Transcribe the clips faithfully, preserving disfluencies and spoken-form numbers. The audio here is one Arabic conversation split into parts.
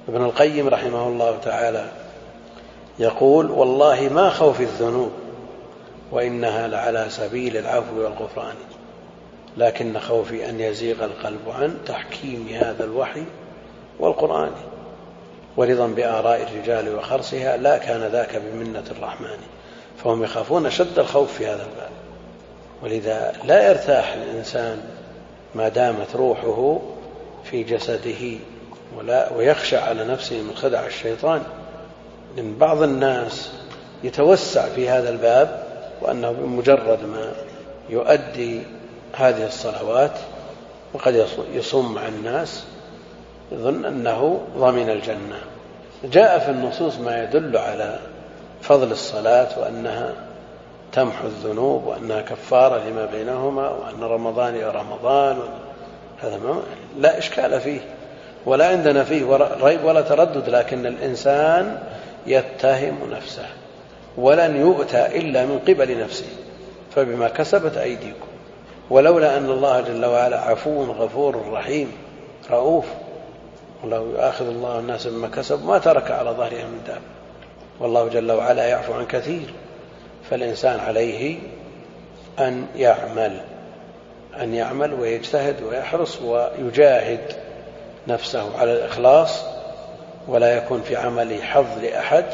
ابن القيم رحمه الله تعالى يقول: والله ما خوف الذنوب وإنها لعلى سبيل العفو والغفران، لكن خوفي أن يزيغ القلب عن تحكيم هذا الوحي والقرآن ورضا بآراء الرجال وخرصها، لا كان ذاك بمنة الرحمن. فهم يخافون شد الخوف في هذا الباب، ولذا لا يرتاح الإنسان ما دامت روحه في جسده، ولا ويخشى على نفسه من خدع الشيطان. لأن بعض الناس يتوسع في هذا الباب، وأنه بمجرد ما يؤدي هذه الصلوات وقد يصوم مع الناس يظن أنه ضمن الجنة. جاء في النصوص ما يدل على فضل الصلاة، وأنها تمحو الذنوب، وأنها كفارة لما بينهما، وأن رمضان يا رمضان. هذا ما لا إشكال فيه، ولا عندنا فيه ريب ولا تردد، لكن الإنسان يتهم نفسه، ولن يؤتى إلا من قبل نفسه، فبما كسبت أيديكم. ولولا أن الله جل وعلا عفو غفور رحيم رؤوف، ولو يؤاخذ الله الناس بما كسبوا ما ترك على ظهرهم من دابة، والله جل وعلا يعفو عن كثير. فالإنسان عليه أن يعمل أن يعمل ويجتهد ويحرص ويجاهد نفسه على الإخلاص، ولا يكون في عمله حظ لأحد،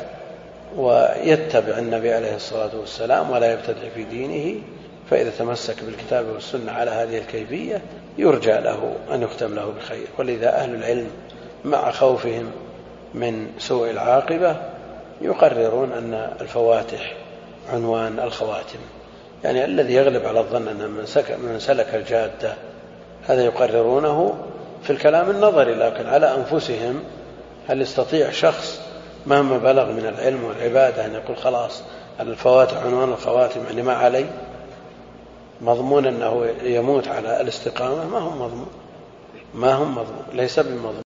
ويتبع النبي عليه الصلاة والسلام ولا يبتدع في دينه. فإذا تمسك بالكتاب والسنة على هذه الكيفية يرجى له أن يختم له بخير. ولذا أهل العلم مع خوفهم من سوء العاقبة يقررون أن الفواتح عنوان الخواتم، يعني الذي يغلب على الظن أن من سلك الجادة هذا يقررونه في الكلام النظري، لكن على أنفسهم هل يستطيع شخص مهما بلغ من العلم والعبادة أن يقول خلاص الفواتح عنوان الخواتم، يعني ما علي مضمون أنه يموت على الاستقامة؟ ما هم مضمون، ما هم مضمون، ليس بمضمون.